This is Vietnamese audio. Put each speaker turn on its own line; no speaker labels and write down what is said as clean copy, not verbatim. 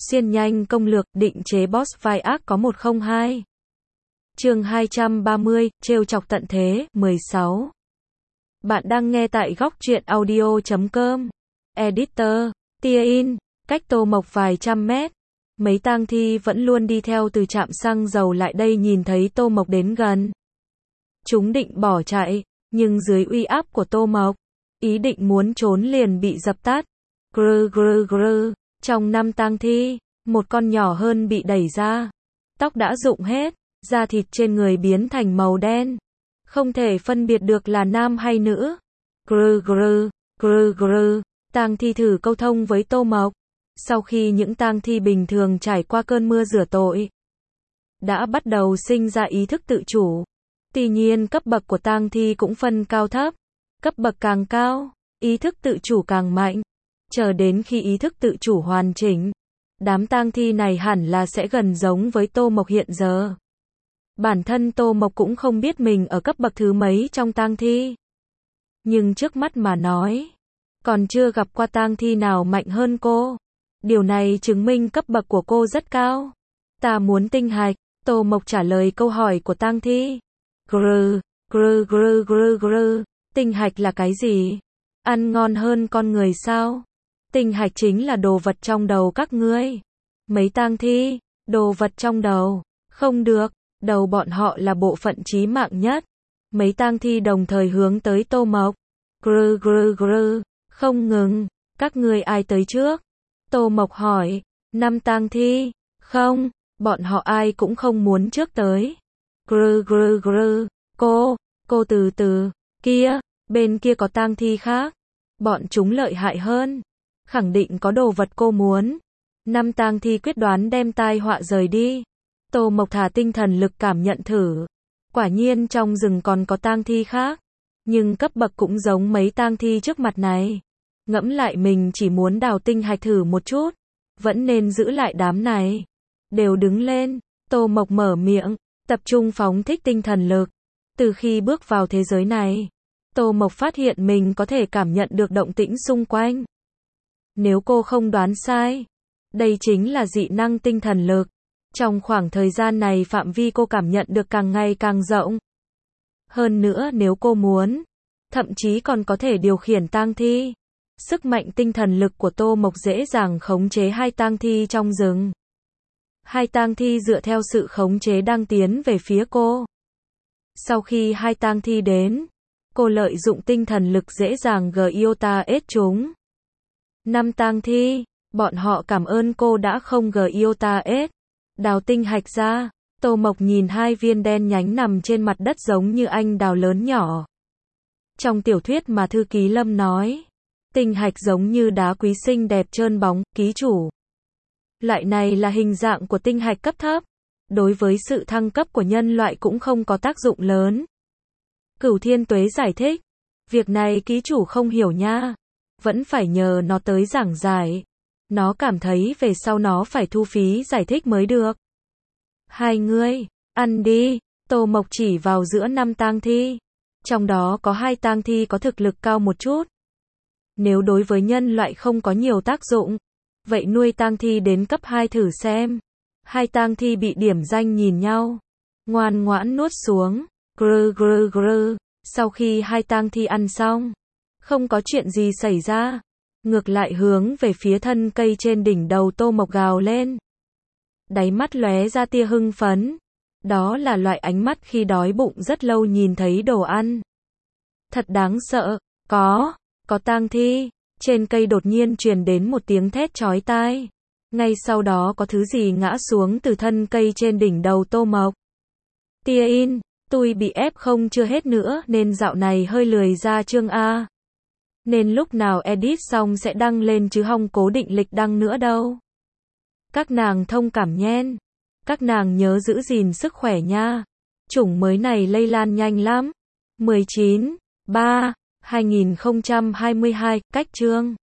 Xuyên nhanh công lược, định chế boss vai ác có 102. Chương 230, trêu chọc tận thế, 16. Bạn đang nghe tại góc truyện audio.com. Editor, tia in, cách Tô Mộc vài trăm mét. Mấy tang thi vẫn luôn đi theo từ trạm xăng dầu lại đây nhìn thấy Tô Mộc đến gần. Chúng định bỏ chạy, nhưng dưới uy áp của Tô Mộc, ý định muốn trốn liền bị dập tắt. Grr grr grr, trong 5 tang thi, một con nhỏ hơn bị đẩy ra. Tóc đã rụng hết, da thịt trên người biến thành màu đen. Không thể phân biệt được là nam hay nữ. Grr grr, grr grr, tang thi thử câu thông với Tô Mộc. Sau khi những tang thi bình thường trải qua cơn mưa rửa tội, đã bắt đầu sinh ra ý thức tự chủ. Tuy nhiên cấp bậc của tang thi cũng phân cao thấp. Cấp bậc càng cao, ý thức tự chủ càng mạnh. Chờ đến khi ý thức tự chủ hoàn chỉnh, đám tang thi này hẳn là sẽ gần giống với Tô Mộc hiện giờ. Bản thân Tô Mộc cũng không biết mình ở cấp bậc thứ mấy trong tang thi. Nhưng trước mắt mà nói, còn chưa gặp qua tang thi nào mạnh hơn cô. Điều này chứng minh cấp bậc của cô rất cao. Ta muốn tinh hạch. Tô Mộc trả lời câu hỏi của tang thi. Grr, grr grr grr grr, tinh hạch là cái gì? Ăn ngon hơn con người sao? Tinh hạch chính là đồ vật trong đầu các ngươi. Mấy tang thi, đồ vật trong đầu, không được, đầu bọn họ là bộ phận chí mạng nhất. Mấy tang thi đồng thời hướng tới Tô Mộc. Grr grr grr, không ngừng, các ngươi ai tới trước? Tô Mộc hỏi. 5 tang thi, không, bọn họ ai cũng không muốn trước tới. Grr grr grr, cô từ từ, kia, bên kia có tang thi khác. Bọn chúng lợi hại hơn. Khẳng định có đồ vật cô muốn. 5 tang thi quyết đoán đem tai họa rời đi. Tô Mộc thả tinh thần lực cảm nhận thử. Quả nhiên trong rừng còn có tang thi khác. Nhưng cấp bậc cũng giống mấy tang thi trước mặt này. Ngẫm lại mình chỉ muốn đào tinh hạch thử một chút. Vẫn nên giữ lại đám này. Đều đứng lên. Tô Mộc mở miệng. Tập trung phóng thích tinh thần lực. Từ khi bước vào thế giới này, Tô Mộc phát hiện mình có thể cảm nhận được động tĩnh xung quanh. Nếu cô không đoán sai, đây chính là dị năng tinh thần lực. Trong khoảng thời gian này phạm vi cô cảm nhận được càng ngày càng rộng. Hơn nữa nếu cô muốn, thậm chí còn có thể điều khiển tang thi. Sức mạnh tinh thần lực của Tô Mộc dễ dàng khống chế 2 tang thi trong rừng. 2 tang thi dựa theo sự khống chế đang tiến về phía cô. Sau khi 2 tang thi đến, cô lợi dụng tinh thần lực dễ dàng GIOTA-S chúng. 5 tang thi, bọn họ cảm ơn cô đã không GIOTA-S. Đào tinh hạch ra, Tô Mộc nhìn 2 viên đen nhánh nằm trên mặt đất giống như anh đào lớn nhỏ. Trong tiểu thuyết mà thư ký Lâm nói, tinh hạch giống như đá quý xinh đẹp trơn bóng, ký chủ. Loại này là hình dạng của tinh hạch cấp thấp. Đối với sự thăng cấp của nhân loại cũng không có tác dụng lớn. Cửu Thiên Tuế giải thích. Việc này ký chủ không hiểu nha. Vẫn phải nhờ nó tới giảng giải. Nó cảm thấy về sau nó phải thu phí giải thích mới được. Hai ngươi, ăn đi. Tô Mộc chỉ vào giữa 5 tang thi. Trong đó có 2 tang thi có thực lực cao một chút. Nếu đối với nhân loại không có nhiều tác dụng, vậy nuôi tang thi đến cấp 2 thử xem. 2 tang thi bị điểm danh nhìn nhau, ngoan ngoãn nuốt xuống. Grr grr grr. Sau khi 2 tang thi ăn xong, không có chuyện gì xảy ra, ngược lại hướng về phía thân cây trên đỉnh đầu Tô Mộc gào lên. Đáy mắt lóe ra tia hưng phấn. Đó là loại ánh mắt khi đói bụng rất lâu nhìn thấy đồ ăn. Thật đáng sợ. Có tang thi. Trên cây đột nhiên truyền đến một tiếng thét chói tai. Ngay sau đó có thứ gì ngã xuống từ thân cây trên đỉnh đầu Tô Mộc. Tia in, tôi bị ép không chưa hết nữa nên dạo này hơi lười ra chương A. Nên lúc nào edit xong sẽ đăng lên chứ không cố định lịch đăng nữa đâu. Các nàng thông cảm nhen. Các nàng nhớ giữ gìn sức khỏe nha. Chủng mới này lây lan nhanh lắm. 19/3/2022, cách chương.